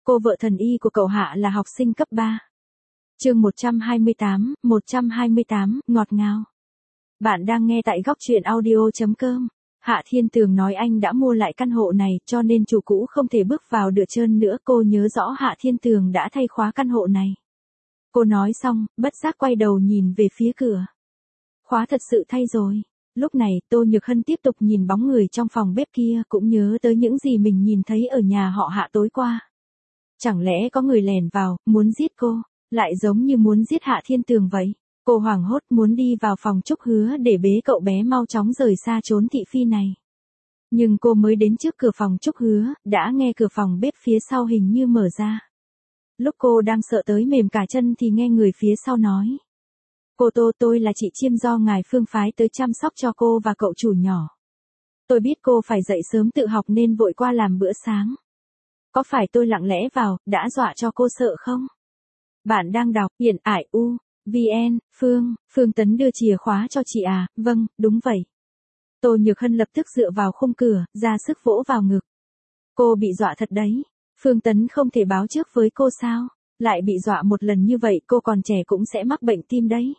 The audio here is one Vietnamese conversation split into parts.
Cô vợ thần y của cậu Hạ là học sinh cấp 3. Chương 128, ngọt ngào. Bạn đang nghe tại góc truyện audio.com. Hạ Thiên Tường nói anh đã mua lại căn hộ này cho nên chủ cũ không thể bước vào được trơn nữa. Cô nhớ rõ Hạ Thiên Tường đã thay khóa căn hộ này. Cô nói xong, bất giác quay đầu nhìn về phía cửa. Khóa thật sự thay rồi. Lúc này Tô Nhược Hân tiếp tục nhìn bóng người trong phòng bếp kia, cũng nhớ tới những gì mình nhìn thấy ở nhà họ Hạ tối qua. Chẳng lẽ có người lèn vào, muốn giết cô, lại giống như muốn giết Hạ Thiên Tường vậy. Cô hoảng hốt muốn đi vào phòng Trúc Hứa để bế cậu bé mau chóng rời xa chốn thị phi này. Nhưng cô mới đến trước cửa phòng Trúc Hứa, đã nghe cửa phòng bếp phía sau hình như mở ra. Lúc cô đang sợ tới mềm cả chân thì nghe người phía sau nói. Cô Tô, tôi là chị Chiêm do ngài Phương phái tới chăm sóc cho cô và cậu chủ nhỏ. Tôi biết cô phải dậy sớm tự học nên vội qua làm bữa sáng. Có phải tôi lặng lẽ vào, đã dọa cho cô sợ không? Bạn đang đọc Hiện Ải U, VN, Phương Tấn đưa chìa khóa cho chị à, vâng, đúng vậy. Tô Nhược Hân lập tức dựa vào khung cửa, ra sức vỗ vào ngực. Cô bị dọa thật đấy, Phương Tấn không thể báo trước với cô sao? Lại bị dọa một lần như vậy cô còn trẻ cũng sẽ mắc bệnh tim đấy.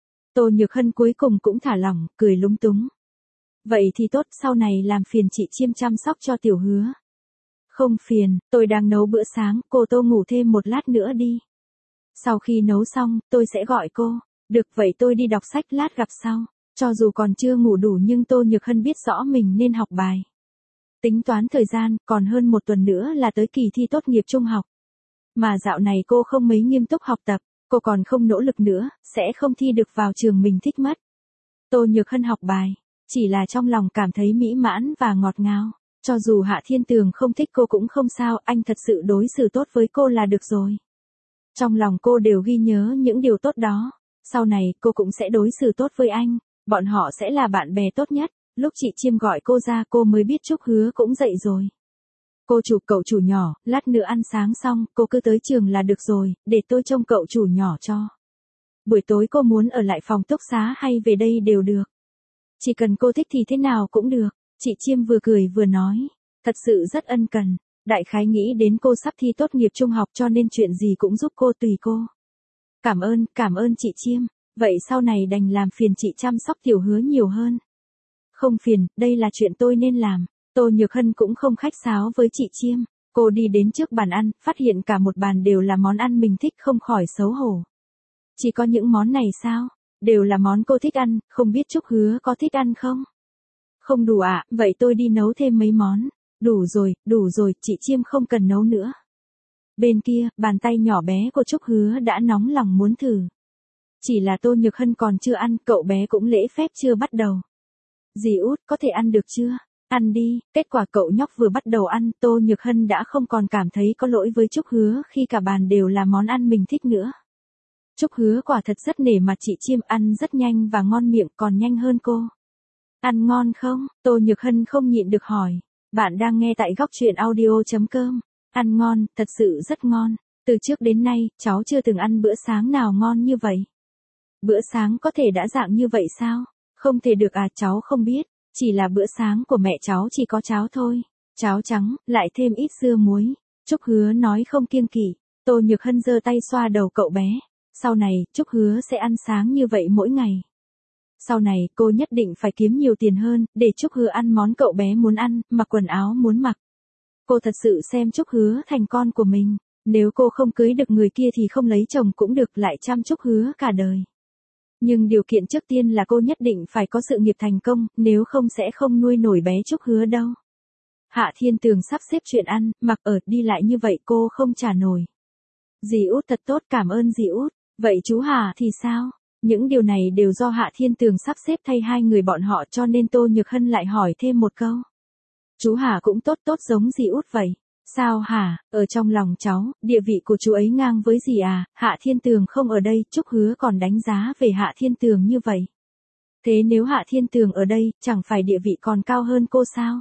Tô Nhược Hân cuối cùng cũng thả lỏng, cười lúng túng. Vậy thì tốt, sau này làm phiền chị Chiêm chăm sóc cho Tiểu Hứa. Không phiền, tôi đang nấu bữa sáng, cô Tô ngủ thêm một lát nữa đi. Sau khi nấu xong, tôi sẽ gọi cô. Được vậy tôi đi đọc sách lát gặp sau. Cho dù còn chưa ngủ đủ nhưng Tô Nhược Hân biết rõ mình nên học bài. Tính toán thời gian, còn hơn một tuần nữa là tới kỳ thi tốt nghiệp trung học. Mà dạo này cô không mấy nghiêm túc học tập, cô còn không nỗ lực nữa, sẽ không thi được vào trường mình thích mất. Tô Nhược Hân học bài, chỉ là trong lòng cảm thấy mỹ mãn và ngọt ngào. Cho dù Hạ Thiên Tường không thích cô cũng không sao, anh thật sự đối xử tốt với cô là được rồi. Trong lòng cô đều ghi nhớ những điều tốt đó. Sau này cô cũng sẽ đối xử tốt với anh, bọn họ sẽ là bạn bè tốt nhất. Lúc chị Chiêm gọi cô ra cô mới biết Trúc Hứa cũng dậy rồi. Cô chụp cậu chủ nhỏ, lát nữa ăn sáng xong, cô cứ tới trường là được rồi, để tôi trông cậu chủ nhỏ cho. Buổi tối cô muốn ở lại phòng túc xá hay về đây đều được. Chỉ cần cô thích thì thế nào cũng được, chị Chiêm vừa cười vừa nói. Thật sự rất ân cần, đại khái nghĩ đến cô sắp thi tốt nghiệp trung học cho nên chuyện gì cũng giúp cô tùy cô. Cảm ơn chị Chiêm, vậy sau này đành làm phiền chị chăm sóc Tiểu Hứa nhiều hơn. Không phiền, đây là chuyện tôi nên làm. Tô Nhược Hân cũng không khách sáo với chị Chiêm, cô đi đến trước bàn ăn, phát hiện cả một bàn đều là món ăn mình thích không khỏi xấu hổ. Chỉ có những món này sao? Đều là món cô thích ăn, không biết Trúc Hứa có thích ăn không? Không đủ ạ, vậy tôi đi nấu thêm mấy món. Đủ rồi, chị Chiêm không cần nấu nữa. Bên kia, bàn tay nhỏ bé của Trúc Hứa đã nóng lòng muốn thử. Chỉ là Tô Nhược Hân còn chưa ăn, cậu bé cũng lễ phép chưa bắt đầu. Dì út, có thể ăn được chưa? Ăn đi, kết quả cậu nhóc vừa bắt đầu ăn, Tô Nhược Hân đã không còn cảm thấy có lỗi với Trúc Hứa khi cả bàn đều là món ăn mình thích nữa. Trúc Hứa quả thật rất nể mặt chị Chiêm, ăn rất nhanh và ngon miệng, còn nhanh hơn cô. Ăn ngon không? Tô Nhược Hân không nhịn được hỏi. Bạn đang nghe tại góc truyện audio.com. Ăn ngon, thật sự rất ngon. Từ trước đến nay, cháu chưa từng ăn bữa sáng nào ngon như vậy. Bữa sáng có thể đã dạng như vậy sao? Không thể được à, cháu không biết. Chỉ là bữa sáng của mẹ cháu chỉ có cháo thôi. Cháo trắng, lại thêm ít dưa muối. Trúc Hứa nói không kiêng kỵ. Tô Nhược Hân giơ tay xoa đầu cậu bé. Sau này, Trúc Hứa sẽ ăn sáng như vậy mỗi ngày. Sau này, cô nhất định phải kiếm nhiều tiền hơn, để Trúc Hứa ăn món cậu bé muốn ăn, mặc quần áo muốn mặc. Cô thật sự xem Trúc Hứa thành con của mình. Nếu cô không cưới được người kia thì không lấy chồng cũng được, lại chăm Trúc Hứa cả đời. Nhưng điều kiện trước tiên là cô nhất định phải có sự nghiệp thành công, nếu không sẽ không nuôi nổi bé Trúc Hứa đâu. Hạ Thiên Tường sắp xếp chuyện ăn, mặc ở, đi lại như vậy cô không trả nổi. Dì út thật tốt, cảm ơn dì út. Vậy chú Hà thì sao? Những điều này đều do Hạ Thiên Tường sắp xếp thay hai người bọn họ cho nên Tô Nhược Hân lại hỏi thêm một câu. Chú Hà cũng tốt giống dì út vậy. Sao hả? Ở trong lòng cháu, địa vị của chú ấy ngang với dì à? Hạ Thiên Tường không ở đây, Trúc Hứa còn đánh giá về Hạ Thiên Tường như vậy. Thế nếu Hạ Thiên Tường ở đây, chẳng phải địa vị còn cao hơn cô sao?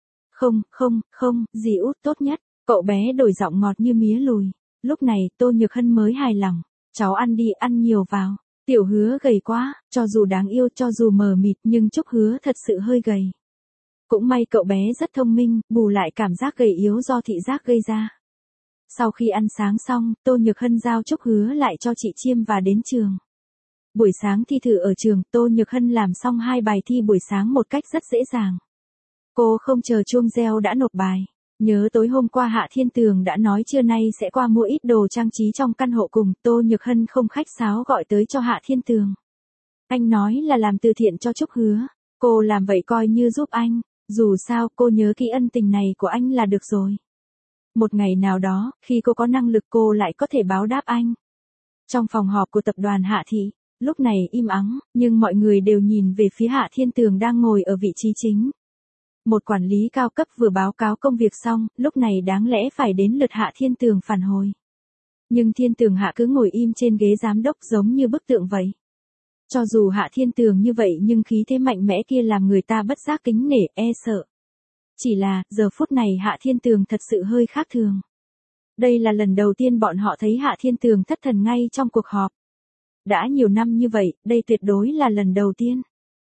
Không, dì út tốt nhất. Cậu bé đổi giọng ngọt như mía lùi. Lúc này, Tô Nhược Hân mới hài lòng. Cháu ăn đi, ăn nhiều vào. Tiểu Hứa gầy quá, cho dù đáng yêu, cho dù mờ mịt nhưng Trúc Hứa thật sự hơi gầy. Cũng may cậu bé rất thông minh, bù lại cảm giác gầy yếu do thị giác gây ra. Sau khi ăn sáng xong, Tô Nhược Hân giao Trúc Hứa lại cho chị Chiêm và đến trường. Buổi sáng thi thử ở trường, Tô Nhược Hân làm xong 2 bài thi buổi sáng một cách rất dễ dàng. Cô không chờ chuông reo đã nộp bài. Nhớ tối hôm qua Hạ Thiên Tường đã nói trưa nay sẽ qua mua ít đồ trang trí trong căn hộ cùng, Tô Nhược Hân không khách sáo gọi tới cho Hạ Thiên Tường. Anh nói là làm từ thiện cho Trúc Hứa. Cô làm vậy coi như giúp anh. Dù sao cô nhớ kỹ ân tình này của anh là được rồi. Một ngày nào đó, khi cô có năng lực cô lại có thể báo đáp anh. Trong phòng họp của tập đoàn Hạ Thị, lúc này im ắng, nhưng mọi người đều nhìn về phía Hạ Thiên Tường đang ngồi ở vị trí chính. Một quản lý cao cấp vừa báo cáo công việc xong, lúc này đáng lẽ phải đến lượt Hạ Thiên Tường phản hồi. Nhưng Thiên Tường Hạ cứ ngồi im trên ghế giám đốc giống như bức tượng vậy. Cho dù Hạ Thiên Tường như vậy nhưng khí thế mạnh mẽ kia làm người ta bất giác kính nể, e sợ. Chỉ là, giờ phút này Hạ Thiên Tường thật sự hơi khác thường. Đây là lần đầu tiên bọn họ thấy Hạ Thiên Tường thất thần ngay trong cuộc họp. Đã nhiều năm như vậy, đây tuyệt đối là lần đầu tiên.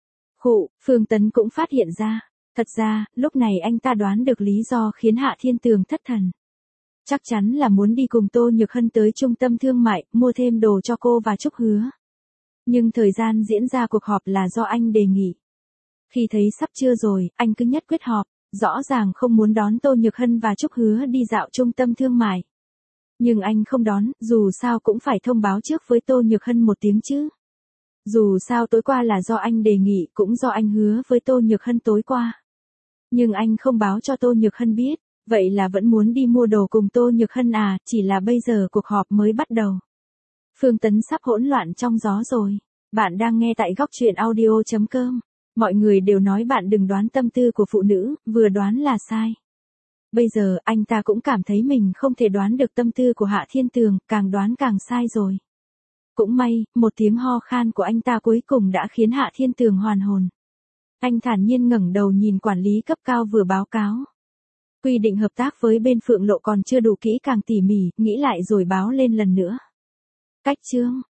Phương Tấn cũng phát hiện ra. Thật ra, lúc này anh ta đoán được lý do khiến Hạ Thiên Tường thất thần. Chắc chắn là muốn đi cùng Tô Nhược Hân tới trung tâm thương mại, mua thêm đồ cho cô và Trúc Hứa. Nhưng thời gian diễn ra cuộc họp là do anh đề nghị. Khi thấy sắp trưa rồi, anh cứ nhất quyết họp, rõ ràng không muốn đón Tô Nhược Hân và Trúc Hứa đi dạo trung tâm thương mại. Nhưng anh không đón, dù sao cũng phải thông báo trước với Tô Nhược Hân một tiếng chứ. Dù sao tối qua là do anh đề nghị, cũng do anh hứa với Tô Nhược Hân tối qua. Nhưng anh không báo cho Tô Nhược Hân biết, vậy là vẫn muốn đi mua đồ cùng Tô Nhược Hân à, chỉ là bây giờ cuộc họp mới bắt đầu. Phương Tấn sắp hỗn loạn trong gió rồi. Bạn đang nghe tại góc truyện audio.com. Mọi người đều nói bạn đừng đoán tâm tư của phụ nữ, vừa đoán là sai. Bây giờ anh ta cũng cảm thấy mình không thể đoán được tâm tư của Hạ Thiên Tường, càng đoán càng sai rồi. Cũng may, một tiếng ho khan của anh ta cuối cùng đã khiến Hạ Thiên Tường hoàn hồn. Anh thản nhiên ngẩng đầu nhìn quản lý cấp cao vừa báo cáo. Quy định hợp tác với bên Phượng Lộ còn chưa đủ kỹ càng tỉ mỉ, nghĩ lại rồi báo lên lần nữa. Cách chương